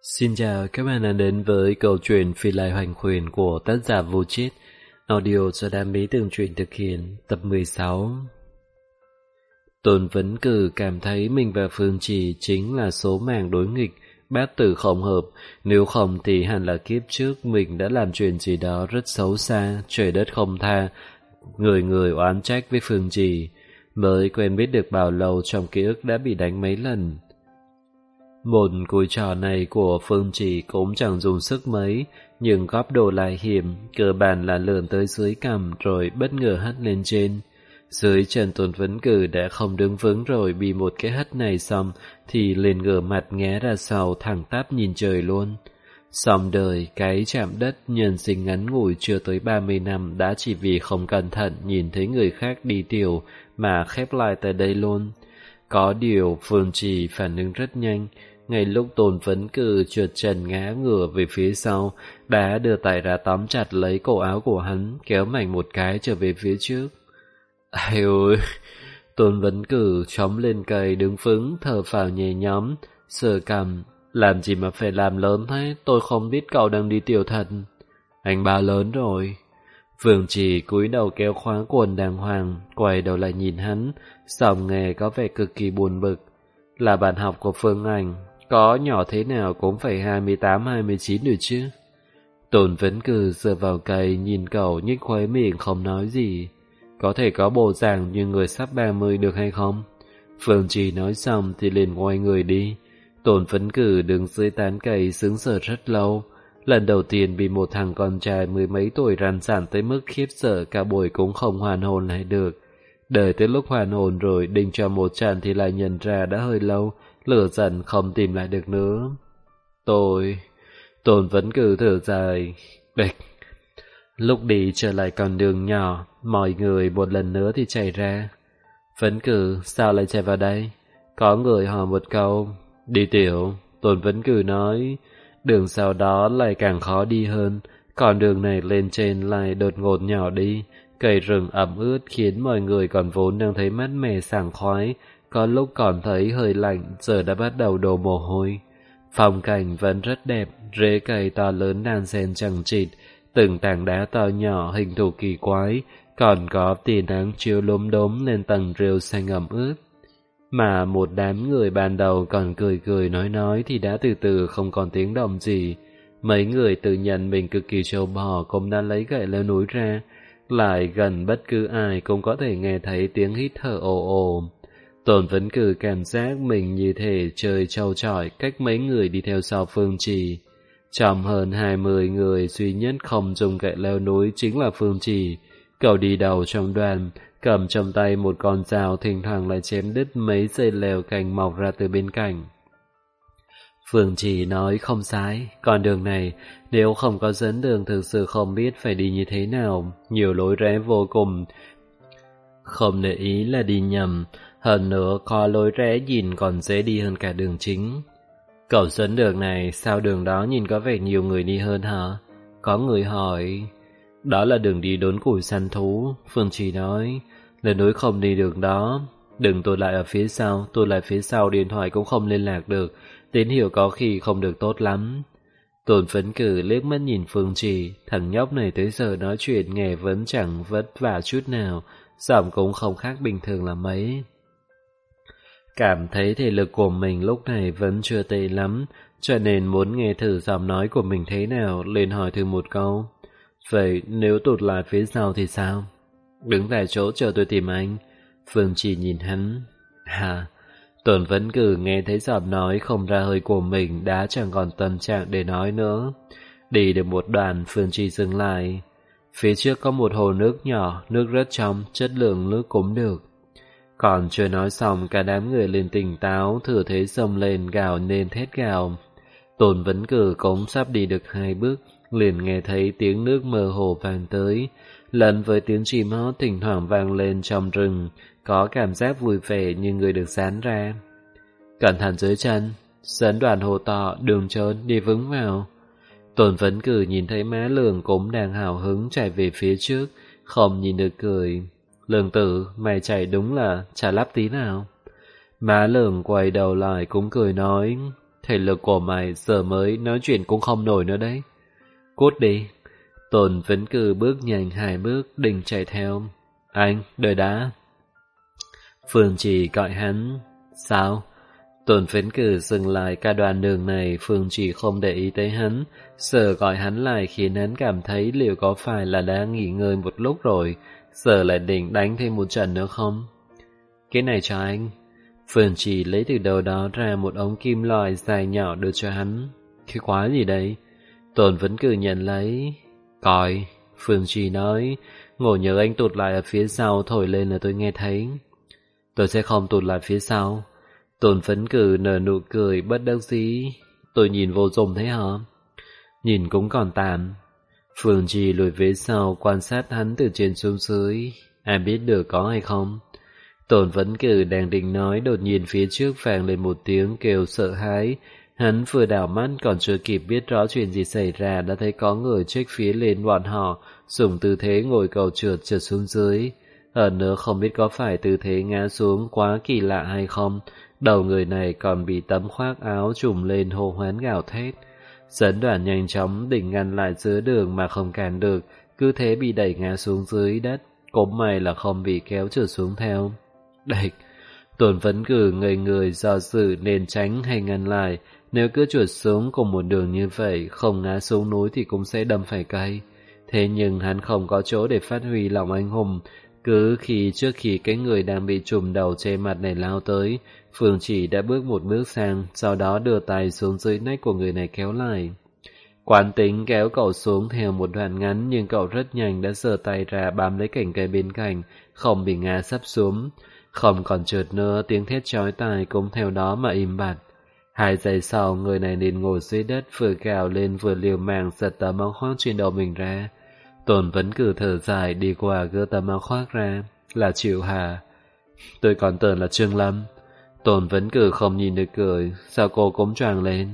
Xin chào các bạn đã đến với câu chuyện Phi Lai Hoành Khuyển của tác giả Vô Chết, audio do Đam Mỹ Tường Truyện thực hiện, tập 16. Tôn Vấn Cử cảm thấy mình và Phương Trì chính là số màng đối nghịch, bát tự không hợp, nếu không thì hẳn là kiếp trước mình đã làm chuyện gì đó rất xấu xa, trời đất không tha, người người oán trách với Phương Trì. Mới quen biết được bao lâu trong ký ức đã bị đánh mấy lần. Một cùi trò này của Phương Trì cũng chẳng dùng sức mấy, nhưng góc độ lại hiểm, cơ bản là lượn tới dưới cằm rồi bất ngờ hất lên trên. Dưới chân Tôn Vấn Cử đã không đứng vững rồi, bị một cái hất này xong thì liền ngửa mặt ngé ra sau thẳng tắp nhìn trời luôn. Xong đời, cái chạm đất nhân sinh ngắn ngủi chưa tới 30 năm đã chỉ vì không cẩn thận nhìn thấy người khác đi tiểu mà khép lại tại đây luôn. Có điều Phương Trì phản ứng rất nhanh. Ngay lúc Tôn Vấn Cử trượt chân ngã ngửa về phía sau, đã đưa tay ra tóm chặt lấy cổ áo của hắn, kéo mạnh một cái trở về phía trước. Ai ôi! Tôn Vấn Cử chóng lên cây đứng vững, thở phào nhẹ nhõm, sờ cằm. Làm gì mà phải làm lớn thế, tôi không biết cậu đang đi tiểu thật. Anh ba lớn rồi. Phương Trì cúi đầu kéo khóa quần đàng hoàng, quay đầu lại nhìn hắn, giọng nghe có vẻ cực kỳ buồn bực. Là bạn học của Phương Anh, có nhỏ thế nào cũng phải 28-29 rồi chứ. Tôn Vấn Cử dựa vào cây nhìn cậu nhếch khóe miệng không nói gì. Có thể có bộ dạng như người sắp 30 được hay không? Phương Trì nói xong thì liền quay người đi. Tôn Vấn Cử đứng dưới tán cây sững sờ rất lâu. Lần đầu tiên bị một thằng con trai mười mấy tuổi rằn rản tới mức khiếp sợ cả buổi cũng không hoàn hồn lại được. Đợi tới lúc hoàn hồn rồi định cho một trận thì lại nhận ra đã hơi lâu, lửa giận không tìm lại được nữa. Tôn Vấn Cử thở dài. Bịch. Lúc đi trở lại con đường nhỏ, mọi người một lần nữa thì chạy ra. Vấn Cử, sao lại chạy vào đây? Có người hỏi một câu. Đi tiểu, Tôn Vấn Cử nói. Đường sau đó lại càng khó đi hơn, còn đường này lên trên lại đột ngột nhỏ đi. Cây rừng ẩm ướt khiến mọi người còn vốn đang thấy mát mẻ sảng khoái, có lúc còn thấy hơi lạnh, giờ đã bắt đầu đổ mồ hôi. Phong cảnh vẫn rất đẹp, rễ cây to lớn đan xen chằng chịt, từng tảng đá to nhỏ hình thù kỳ quái, còn có tia nắng chiếu lốm đốm lên tầng rêu xanh ẩm ướt. Mà một đám người ban đầu còn cười cười nói thì đã từ từ không còn tiếng động gì. Mấy người tự nhận mình cực kỳ trâu bò cũng đã lấy gậy leo núi ra, lại gần bất cứ ai cũng có thể nghe thấy tiếng hít thở ồ ồ. Tôn Vấn Cử cảm giác mình như thể trời trâu trọi cách mấy người đi theo sau Phương Trì. Trong hơn 20 người duy nhất không dùng gậy leo núi chính là Phương Trì. Cậu đi đầu trong đoàn, cầm trong tay một con dao, thỉnh thoảng lại chém đứt mấy dây leo cành mọc ra từ bên cạnh. Phương Trì nói không sai, con đường này nếu không có dẫn đường thực sự không biết phải đi như thế nào, nhiều lối rẽ vô cùng. Không để ý là đi nhầm, hơn nữa có lối rẽ nhìn còn dễ đi hơn cả đường chính. Cậu dẫn đường này, sao đường đó nhìn có vẻ nhiều người đi hơn hả? Có người hỏi. Đó là đường đi đốn củi săn thú, Phương Trì nói. Lên núi không đi đường đó. Đừng tôi lại ở phía sau, tôi lại phía sau điện thoại cũng không liên lạc được, tín hiệu có khi không được tốt lắm. Tôn Vấn Cử liếc mắt nhìn Phương Trì, thằng nhóc này tới giờ nói chuyện nghe vẫn chẳng vất vả chút nào, giọng cũng không khác bình thường là mấy. Cảm thấy thể lực của mình lúc này vẫn chưa tệ lắm, cho nên muốn nghe thử giọng nói của mình thế nào, liền hỏi thử một câu. Vậy nếu tụt lại phía sau thì sao? Đứng tại chỗ chờ tôi tìm anh. Phương Trì nhìn hắn. Hả? Tôn Vấn Cử nghe thấy giọng nói không ra hơi của mình đã chẳng còn tâm trạng để nói nữa. Đi được một đoạn, Phương Trì dừng lại. Phía trước có một hồ nước nhỏ, nước rất trong, chất lượng nước cũng được. Còn chưa nói xong, cả đám người liền tỉnh táo, thừa thế xông lên gào nên thét gào. Tôn Vấn Cử cũng sắp đi được 2 bước, liền nghe thấy tiếng nước mơ hồ vang tới, lẫn với tiếng chim hót thỉnh thoảng vang lên trong rừng, có cảm giác vui vẻ như người được dán ra. Cẩn thận dưới chân, dẫn đoàn hồ to, đường trơn, đi vững vào. Tôn Vấn Cử nhìn thấy má Lường cũng đang hào hứng chạy về phía trước, không nhìn được cười. Lường tử, mày chạy đúng là chả lắp tí nào. Má Lường quay đầu lại cũng cười nói, Thể lực của mày giờ mới nói chuyện cũng không nổi nữa đấy. Cút đi. Tôn Vĩnh Cử bước nhanh 2 bước định chạy theo. Anh, đợi đã. Phương Trì gọi hắn. Sao? Tôn Vĩnh Cử dừng lại cả đoạn đường này. Phương Trì không để ý tới hắn. Giờ gọi hắn lại khiến hắn cảm thấy liệu có phải là đã nghỉ ngơi một lúc rồi, giờ lại định đánh thêm một trận nữa không? Cái này cho anh. Phương Trì lấy từ đầu đó ra một ống kim loại dài nhỏ đưa cho hắn. Cái quái gì đây? Tôn Vĩnh Cử nhận lấy. Coi, Phương Trì nói, ngồi nhớ anh tụt lại ở phía sau thổi lên là tôi nghe thấy. Tôi sẽ không tụt lại phía sau. Tôn Vĩnh Cử nở nụ cười bất đắc dĩ. Tôi nhìn vô dụng thế hả? Nhìn cũng còn tạm. Phương Trì lùi về sau quan sát hắn từ trên xuống dưới. Ai biết được có hay không? Tôn Vĩnh Cử đang định nói, đột nhiên phía trước vang lên một tiếng kêu sợ hãi. Hắn vừa đảo mắt còn chưa kịp biết rõ chuyện gì xảy ra đã thấy có người chếch phía lên bọn họ, dùng tư thế ngồi cầu trượt xuống dưới. Hơn nữa không biết có phải tư thế ngã xuống quá kỳ lạ hay không, đầu người này còn bị tấm khoác áo trùm lên hô hoán gào thét. Dẫn đoàn nhanh chóng định ngăn lại giữa đường mà không cản được, cứ thế bị đẩy ngã xuống dưới đất. Cũng may là không bị kéo trượt xuống theo. Địch! Tôn Vĩnh Cử ngây người do dự nên tránh hay ngăn lại. Nếu cứ trượt xuống cùng một đường như vậy, không ngã xuống núi thì cũng sẽ đâm phải cây. Thế nhưng hắn không có chỗ để phát huy lòng anh hùng. Cứ trước khi cái người đang bị trùm đầu che mặt này lao tới, Phương Chỉ đã bước một bước sang, sau đó đưa tay xuống dưới nách của người này kéo lại. Quán tính kéo cậu xuống theo một đoạn ngắn, nhưng cậu rất nhanh đã giơ tay ra bám lấy cành cây bên cạnh, không bị ngã sắp xuống. Không còn trượt nữa, tiếng thét chói tai cũng theo đó mà im bặt. 2 giây sau, người này liền ngồi dưới đất, vừa gào lên vừa liều mạng giật tấm áo khoác trên đầu mình ra. Tôn Vĩnh Cử thở dài đi qua gỡ tấm áo khoác ra. Là Triệu Hà. Tôi còn tưởng là Trương Lâm. Tôn Vĩnh Cử không nhìn được cười. Sao cô cũng choàng lên?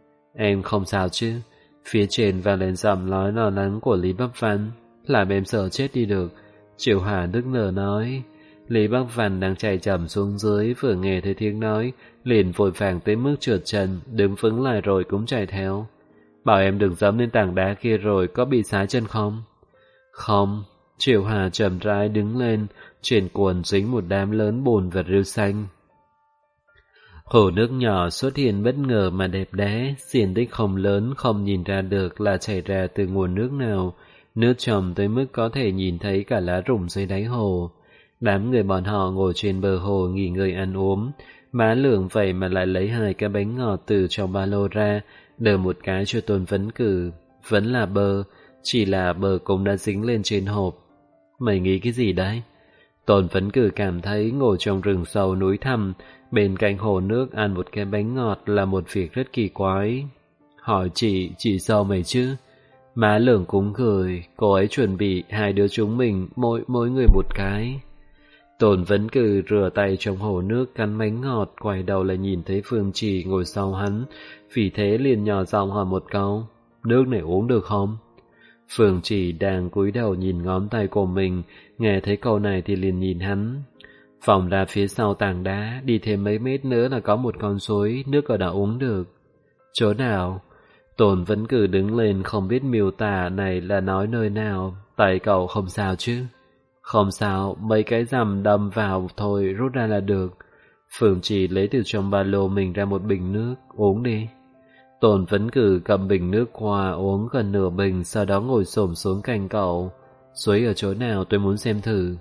Em không sao chứ? Phía trên vang lên giọng nói lo lắng của Lý Bắc Văn. Làm em sợ chết đi được. Triệu Hà nức nở nói. Lý Bắc Văn đang chạy chậm xuống dưới, vừa nghe thấy tiếng nói, liền vội vàng tới mức trượt chân, đứng vững lại rồi cũng chạy theo. Bảo em đừng dẫm lên tảng đá kia rồi, có bị sái chân không? Không. Triệu Hà chậm rãi đứng lên, trên quần dính một đám lớn bùn và rêu xanh. Hồ nước nhỏ xuất hiện bất ngờ mà đẹp đẽ, diện tích không lớn, không nhìn ra được là chảy ra từ nguồn nước nào, nước trong tới mức có thể nhìn thấy cả lá rụng dưới đáy hồ. Đám người bọn họ ngồi trên bờ hồ nghỉ ngơi ăn uống, má Lượng vậy mà lại lấy 2 cái bánh ngọt từ trong ba lô ra, đờ một cái cho Tôn Vĩnh Cử. Vẫn là bơ, chỉ là bơ cũng đã dính lên trên hộp. Mày nghĩ cái gì đấy? Tôn Vĩnh Cử cảm thấy ngồi trong rừng sâu núi thẳm, bên cạnh hồ nước ăn một cái bánh ngọt là một việc rất kỳ quái. Hỏi chị sao mày chứ? Má Lượng cũng cười, cô ấy chuẩn bị 2 đứa chúng mình mỗi người một cái. Tôn Vĩnh Cử rửa tay trong hồ nước cắn bánh ngọt, quay đầu lại nhìn thấy Phương Chỉ ngồi sau hắn, vì thế liền nhỏ giọng hỏi một câu, nước này uống được không? Phương Chỉ đang cúi đầu nhìn ngón tay của mình, nghe thấy câu này thì liền nhìn hắn. Vòng ra phía sau tảng đá, đi thêm mấy mét nữa là có một con suối, nước ở đó uống được. Chỗ nào? Tôn Vĩnh Cử đứng lên không biết miêu tả này là nói nơi nào, tay cậu không sao chứ? Không sao, mấy cái rằm đâm vào thôi, rút ra là được. Phương Chỉ lấy từ trong ba lô mình ra một bình nước, uống đi. Tôn Vĩnh Cử cầm bình nước qua uống gần nửa bình, sau đó ngồi xổm xuống cạnh cậu. Suối ở chỗ nào tôi muốn xem thử.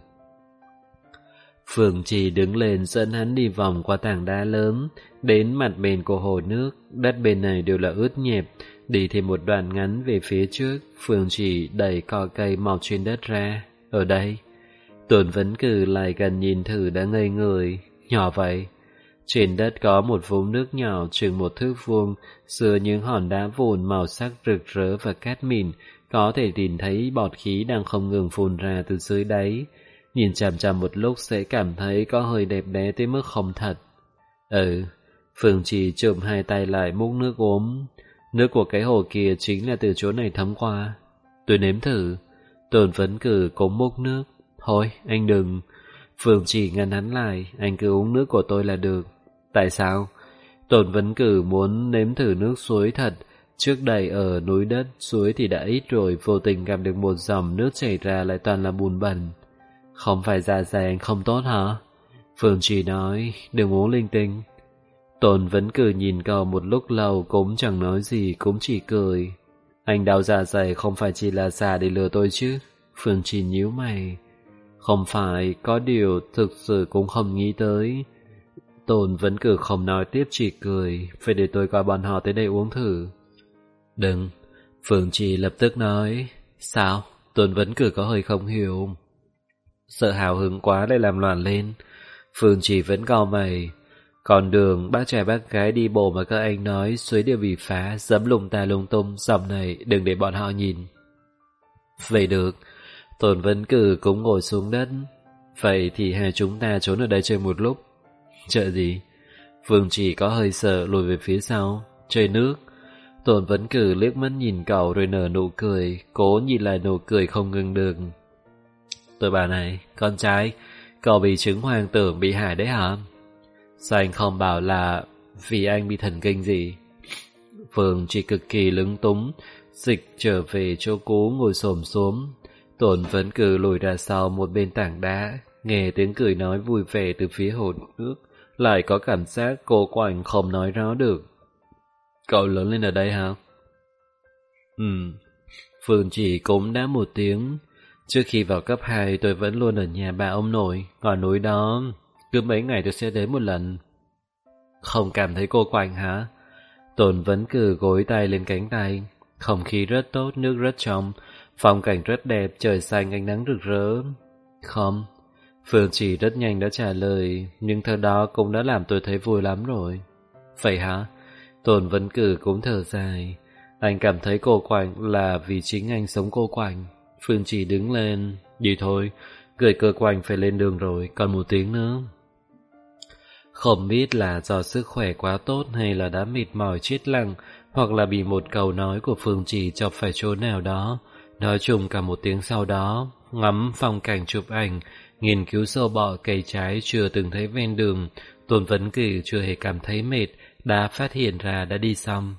Phương Chỉ đứng lên dẫn hắn đi vòng qua tảng đá lớn, đến mặt bên của hồ nước, đất bên này đều là ướt nhẹp. Đi thêm một đoạn ngắn về phía trước, Phương Chỉ đẩy cỏ cây mọc trên đất ra. Ở đây. Tôn Vĩnh Cử lại gần nhìn thử đã ngây người. Nhỏ vậy. Trên đất có một vũng nước nhỏ chừng 1 thước vuông, giữa những hòn đá vụn màu sắc rực rỡ và cát mịn, có thể nhìn thấy bọt khí đang không ngừng phun ra từ dưới đáy. Nhìn chằm chằm một lúc sẽ cảm thấy có hơi đẹp đẽ tới mức không thật. Phương Chỉ chụm 2 tay lại múc nước uống. Nước của cái hồ kia chính là từ chỗ này thấm qua. Tôi nếm thử. Tôn Vĩnh Cử cũng múc nước. Thôi, anh đừng. Phương Chỉ ngăn hắn lại, anh cứ uống nước của tôi là được. Tại sao? Tồn Vấn Cử muốn nếm thử nước suối thật. Trước đây ở núi đất, suối thì đã ít rồi, vô tình gặp được một dòng nước chảy ra lại toàn là bùn bẩn. Không phải dạ dày anh không tốt hả? Phương Trì nói, đừng uống linh tinh. Tồn Vấn Cử nhìn cậu một lúc lâu cũng chẳng nói gì, cũng chỉ cười. Anh đau dạ dày không phải chỉ là giả để lừa tôi chứ? Phương Trì nhíu mày. Không phải, có điều thực sự cũng không nghĩ tới. Tồn Vấn Cử không nói tiếp, chỉ cười. Phải để tôi gọi bọn họ tới đây uống thử. Đừng. Phương Trì lập tức nói. Sao? Tồn Vấn Cử có hơi không hiểu. Sợ hào hứng quá lại làm loạn lên. Phương Trì vẫn cau mày. Còn đường bác trai bác gái đi bộ mà các anh nói suối đều bị phá, dẫm lung ta lung tung, dòng này đừng để bọn họ nhìn. Vậy được. Tồn Vấn Cử cũng ngồi xuống đất. Vậy thì hai chúng ta trốn ở đây chơi một lúc. Chơi gì? Phương Trì có hơi sợ lùi về phía sau. Chơi nước. Tồn Vấn Cử liếc mắt nhìn cậu rồi nở nụ cười, cố nhìn lại nụ cười không ngừng được. Tôi bảo này, con trai, cậu bị chứng hoang tưởng bị hại đấy hả? Sao anh không bảo là vì anh bị thần kinh gì? Phương chỉ cực kỳ lúng túng, dịch trở về chỗ cũ ngồi xổm xuống. Tồn Vấn Cử lùi ra sau một bên tảng đá, nghe tiếng cười nói vui vẻ từ phía hồ nước, lại có cảm giác cô quạnh không nói rõ được. Cậu lớn lên ở đây hả? Phương chỉ cũng đã một tiếng. Trước khi vào cấp 2 tôi vẫn luôn ở nhà bà ông nội, ngọn núi đó. Cứ mấy ngày tôi sẽ đến một lần. Không cảm thấy cô quạnh hả? Tồn Vấn Cử gối tay lên cánh tay. Không khí rất tốt, nước rất trong, phong cảnh rất đẹp, trời xanh ánh nắng rực rỡ. Không. Phương chỉ rất nhanh đã trả lời, nhưng theo đó cũng đã làm tôi thấy vui lắm rồi. Vậy hả? Tồn Vấn Cử cũng thở dài. Anh cảm thấy cô quạnh là vì chính anh sống cô quạnh. Phương chỉ đứng lên. Đi thôi, gửi cơ quạnh phải lên đường rồi, còn một tiếng nữa. Không biết là do sức khỏe quá tốt hay là đã mệt mỏi chết lặng, hoặc là bị một câu nói của Phương Chỉ chọc phải chỗ nào đó. Nói chung cả một tiếng sau đó, ngắm phong cảnh chụp ảnh, nghiên cứu sâu bọ cây trái chưa từng thấy ven đường, Tôn Vấn Cử chưa hề cảm thấy mệt, đã phát hiện ra đã đi xong.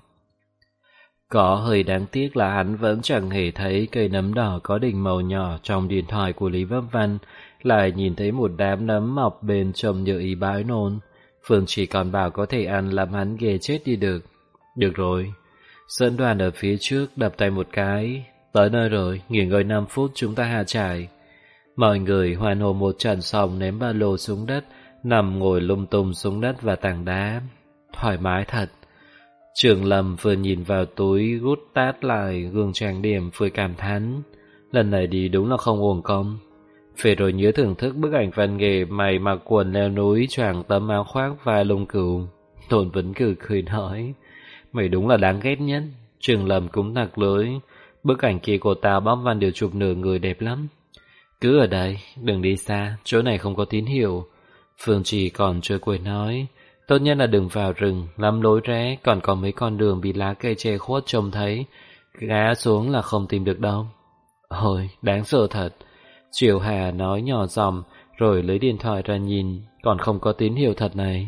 Có hơi đáng tiếc là hắn vẫn chẳng hề thấy cây nấm đỏ có đỉnh màu nhỏ trong điện thoại của Lý Vấp Văn, lại nhìn thấy một đám nấm mọc bên trông như ý bái nôn. Phương chỉ còn bảo có thể ăn làm hắn ghê chết đi được. Được rồi. Dẫn đoàn ở phía trước đập tay một cái. Tới nơi rồi, nghỉ ngơi 5 phút chúng ta hạ trải. Mọi người hoan hô một trận xong ném ba lô xuống đất, nằm ngồi lung tung xuống đất và tảng đá. Thoải mái thật. Trường Lâm vừa nhìn vào túi rút tát lại gương trang điểm vừa cảm thán. Lần này đi đúng là không uổng công. Phải rồi nhớ thưởng thức bức ảnh văn nghệ mày mặc quần leo núi choàng tấm áo khoác vai lông cừu. Tôn Vấn Cử cười nói, mày đúng là đáng ghét nhất. Trường Lâm cũng nặc lưới. Bức ảnh kia của tao bóc văn đều chụp nửa người đẹp lắm. Cứ ở đây, đừng đi xa, chỗ này không có tín hiệu. Phương Trì còn chưa quên nói, tốt nhất là đừng vào rừng, lắm lối rẽ, còn có mấy con đường bị lá cây che khuất trông thấy. Ngã xuống là không tìm được đâu. Ôi, đáng sợ thật. Triều Hà nói nhỏ giọng, rồi lấy điện thoại ra nhìn, còn không có tín hiệu thật này.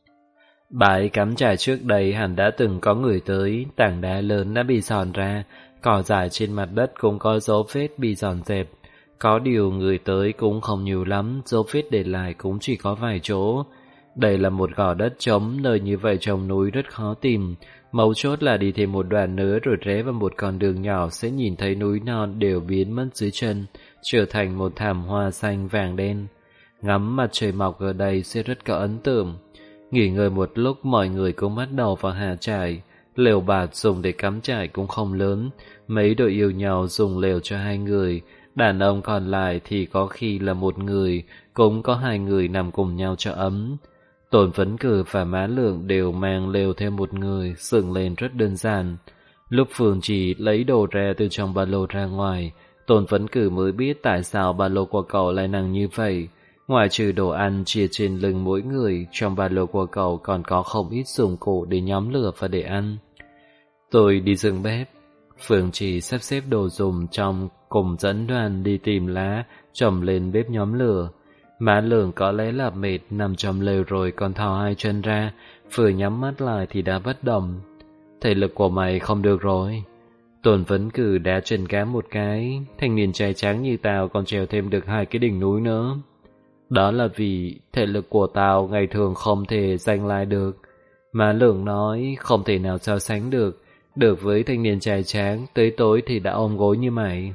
Bãi cắm trại trước đây hẳn đã từng có người tới, tảng đá lớn đã bị giòn ra, cỏ dại trên mặt đất cũng có dấu vết bị giòn dẹp. Có điều người tới cũng không nhiều lắm, dấu vết để lại cũng chỉ có vài chỗ. Đây là một gò đất trống, nơi như vậy trong núi rất khó tìm. Mấu chốt là đi thêm một đoạn nữa rồi rẽ vào một con đường nhỏ sẽ nhìn thấy núi non đều biến mất dưới chân, trở thành một thảm hoa xanh vàng đen. Ngắm mặt trời mọc ở đây sẽ rất có ấn tượng. Nghỉ ngơi một lúc mọi người cũng bắt đầu vào hạ trại. Lều bạt dùng để cắm trại cũng không lớn, mấy đội yêu nhau dùng lều cho 2 người. Đàn ông còn lại thì có khi là 1 người, cũng có 2 người nằm cùng nhau cho ấm. Tôn Vấn Cử và Mã Lượng đều mang lều thêm 1 người, dựng lên rất đơn giản. Lúc Phương Chỉ lấy đồ ra từ trong ba lô ra ngoài, Tôn Vấn Cử mới biết tại sao ba lô của cậu lại nặng như vậy. Ngoài trừ đồ ăn chia trên lưng mỗi người, trong ba lô của cậu còn có không ít dụng cụ để nhóm lửa và để ăn. Tôi đi dựng bếp. Phương Chỉ sắp xếp đồ dùng trong cùng dẫn đoàn đi tìm lá, trồng lên bếp nhóm lửa. Mã Lượng có lẽ là mệt, nằm trong lều rồi còn thò 2 chân ra, Vừa nhắm mắt lại thì đã bất động. Thể lực của mày không được rồi. Tôn Vấn Cử đá chân cám một cái. Thanh niên trai tráng như tao còn trèo thêm được 2 cái đỉnh núi nữa. Đó là vì thể lực của tao ngày thường không thể giành lại được. Má Lượng nói không thể nào so sánh được với thanh niên trai tráng tới tối thì đã ôm gối như mày.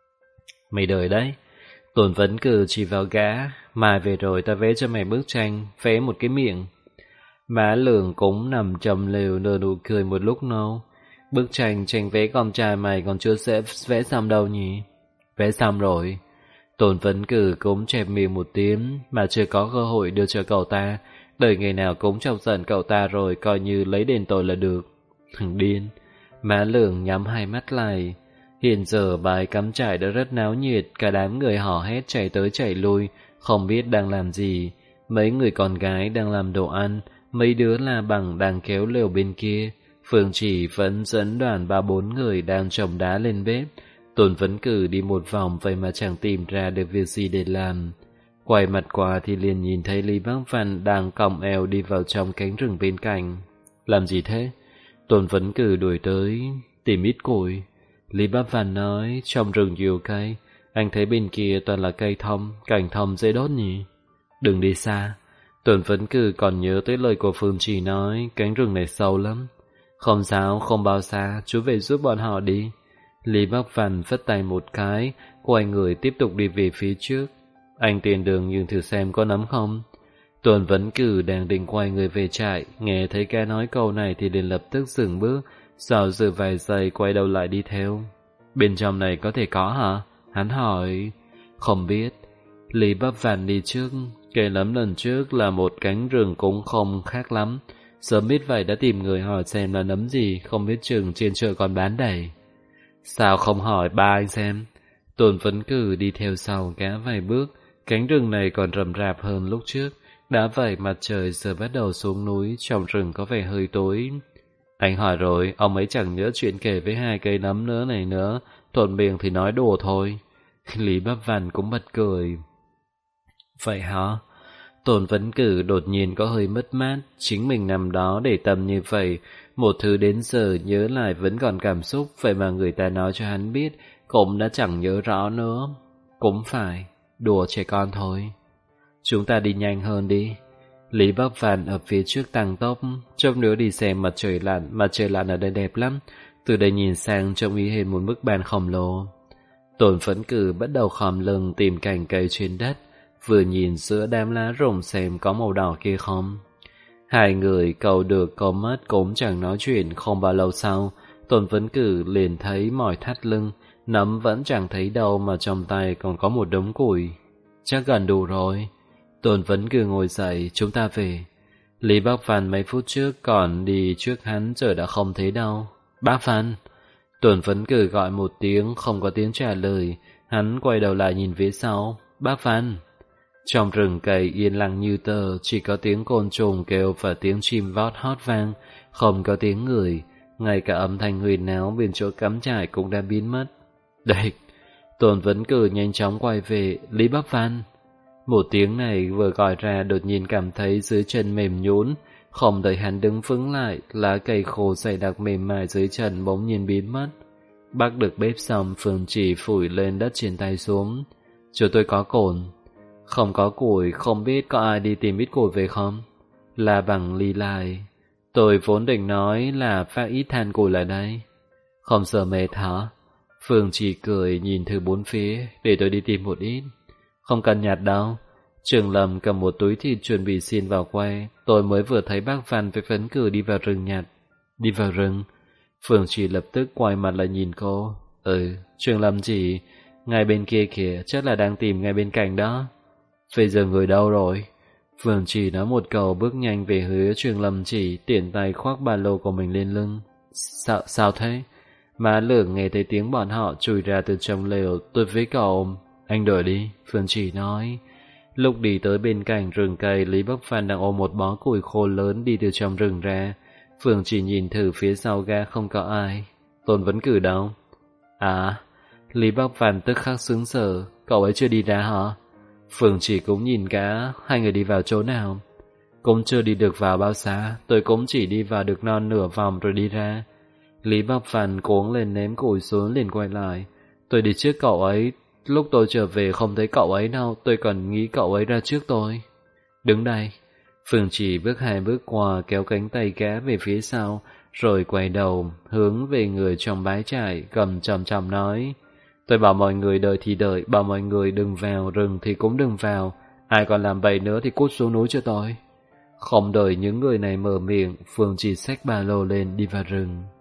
Mày đợi đấy. Tôn Vấn Cử chỉ vào gã. Mai về rồi ta vẽ cho mày bức tranh, vẽ một cái miệng. Má Lượng cũng nằm trầm lều nở nụ cười một lúc lâu. Bức tranh vẽ con trai mày còn chưa sẽ vẽ xong đâu nhỉ? Vẽ xong rồi. Tôn Vấn Cử cũng chẹp miệng một tiếng mà chưa có cơ hội đưa cho cậu ta. Đời ngày nào cũng chọc giận cậu ta rồi coi như lấy đền tội là được. Thằng điên. Má Lượng nhắm hai mắt lại. Hiện giờ bãi cắm trại đã rất náo nhiệt, cả đám người hò hét chạy tới chạy lui, không biết đang làm gì. Mấy người con gái đang làm đồ ăn, mấy đứa la bằng đang kéo lều bên kia. Phương Chỉ vẫn dẫn đoàn 3-4 người đang trồng đá lên bếp. Tôn Vấn Cử đi một vòng vậy mà chẳng tìm ra được việc gì để làm. Quay mặt qua thì liền nhìn thấy Lý Bác Văn đang còng eo đi vào trong cánh rừng bên cạnh. Làm gì thế? Tôn Vấn Cử đuổi tới, tìm ít củi. Lý Bác Văn nói, trong rừng nhiều cây, anh thấy bên kia toàn là cây thông, cành thông dễ đốt nhỉ? Đừng đi xa. Tôn Vấn Cử còn nhớ tới lời của Phương Chỉ nói, cánh rừng này sâu lắm. Không sao, không bao xa, chú về giúp bọn họ đi. Lý Bác Văn phất tay một cái, quay người tiếp tục đi về phía trước. Anh tiền đường nhưng thử xem có nắm không. Tôn Vấn Cử đang định quay người về trại, nghe thấy ca nói câu này thì liền lập tức dừng bước, sau dự vài giây quay đầu lại đi theo. Bên trong này có thể có hả? Hắn hỏi. Không biết. Lý Bác Văn đi trước. Cây nấm lần trước là một cánh rừng cũng không khác lắm. Sớm biết vậy đã tìm người hỏi xem là nấm gì, không biết chừng trên chợ còn bán đầy. Sao không hỏi ba anh xem? Tôn Vấn Cử đi theo sau gã vài bước. Cánh rừng này còn rậm rạp hơn lúc trước. Đã vậy mặt trời giờ bắt đầu xuống núi, trong rừng có vẻ hơi tối. Anh hỏi rồi, ông ấy chẳng nhớ chuyện kể với 2 cây nấm nữa này nữa, thuận miệng thì nói đùa thôi. Lý Bác Văn cũng bật cười. Vậy hả? Tôn Vấn Cử đột nhiên có hơi mất mát, chính mình nằm đó để tâm như vậy, một thứ đến giờ nhớ lại vẫn còn cảm xúc, vậy mà người ta nói cho hắn biết, cũng đã chẳng nhớ rõ nữa. Cũng phải, đùa trẻ con thôi. Chúng ta đi nhanh hơn đi. Lý Bác Văn ở phía trước tăng tốc, chốc nữa đi xem mặt trời lặn ở đây đẹp lắm, từ đây nhìn sang trông y hệt một bức bàn khổng lồ. Tôn Vấn Cử bắt đầu khom lưng tìm cành cây trên đất, vừa nhìn giữa đám lá rụng xem có màu đỏ kia không. Hai người cầu được cầu mất cũng chẳng nói chuyện, không bao lâu sau, Tôn Vấn Cử liền thấy mỏi thắt lưng, nấm vẫn chẳng thấy đâu mà trong tay còn có một đống củi. Chắc gần đủ rồi. Tôn Vấn Cử ngồi dậy, chúng ta về. Lý Bác Văn mấy phút trước còn đi trước hắn, giờ đã không thấy đâu. Bác Văn! Tôn Vấn Cử gọi một tiếng, không có tiếng trả lời. Hắn quay đầu lại nhìn phía sau. Bác Văn! Trong rừng cây yên lặng như tờ, chỉ có tiếng côn trùng kêu và tiếng chim vót hót vang, không có tiếng người. Ngay cả âm thanh huyền náo bên chỗ cắm trại cũng đã biến mất. Địch! Tôn Vấn Cử nhanh chóng quay về. Lý Bác Văn! Một tiếng này vừa gọi ra đột nhiên cảm thấy dưới chân mềm nhũn, không đợi hắn đứng vững lại, lá cây khô dày đặc mềm mại dưới chân bỗng nhiên biến mất. Bắt được bếp xong, Phương Chỉ phủi lên đất trên tay xuống. Chỗ tôi có cồn. Không có củi, không biết có ai đi tìm ít củi về không? Là bằng ly lại. Tôi vốn định nói là phát ít than củi lại đây. Không sợ mệt hả? Phương Chỉ cười nhìn thử bốn phía, để tôi đi tìm một ít. Không cần nhặt đâu. Trường Lâm cầm một túi thịt chuẩn bị xin vào quay. Tôi mới vừa thấy bác Văn với Vấn Cử đi vào rừng nhặt. Đi vào rừng? Phương Chỉ lập tức quay mặt lại nhìn cô. Trường Lâm chỉ ngay bên kia kìa, chắc là đang tìm ngay bên cạnh đó. Bây giờ người đâu rồi? Phương Chỉ nói một câu bước nhanh về hướng Trường Lâm chỉ, tiện tay khoác ba lô của mình lên lưng. Sao thế? Má Lượng nghe thấy tiếng bọn họ chui ra từ trong lều. Tôi với cậu. Anh đợi đi, Phương Chỉ nói. Lúc đi tới bên cạnh rừng cây, Lý Bác Văn đang ôm một bó củi khô lớn đi từ trong rừng ra. Phương Chỉ nhìn thử phía sau ga không có ai. Tôn Vấn Cử đâu? À, Lý Bác Văn tức khắc sững sờ. Cậu ấy chưa đi ra hả? Phương Chỉ cũng nhìn cả. Hai người đi vào chỗ nào? Cũng chưa đi được vào bao xa, tôi cũng chỉ đi vào được non nửa vòng rồi đi ra. Lý Bọc Phằn cuống lên ném củi xuống liền quay lại. Tôi đi trước cậu ấy, lúc tôi trở về không thấy cậu ấy đâu, tôi còn nghĩ cậu ấy ra trước tôi. Đứng đây. Phương Chỉ bước 2 bước qua kéo cánh tay gã về phía sau, rồi quay đầu, hướng về người trong bãi trại, cầm trầm trầm nói. Tôi bảo mọi người đợi thì đợi, bảo mọi người đừng vào rừng thì cũng đừng vào, ai còn làm bậy nữa thì cút xuống núi cho tôi. Không đợi những người này mở miệng, Phương Chỉ xách ba lô lên đi vào rừng.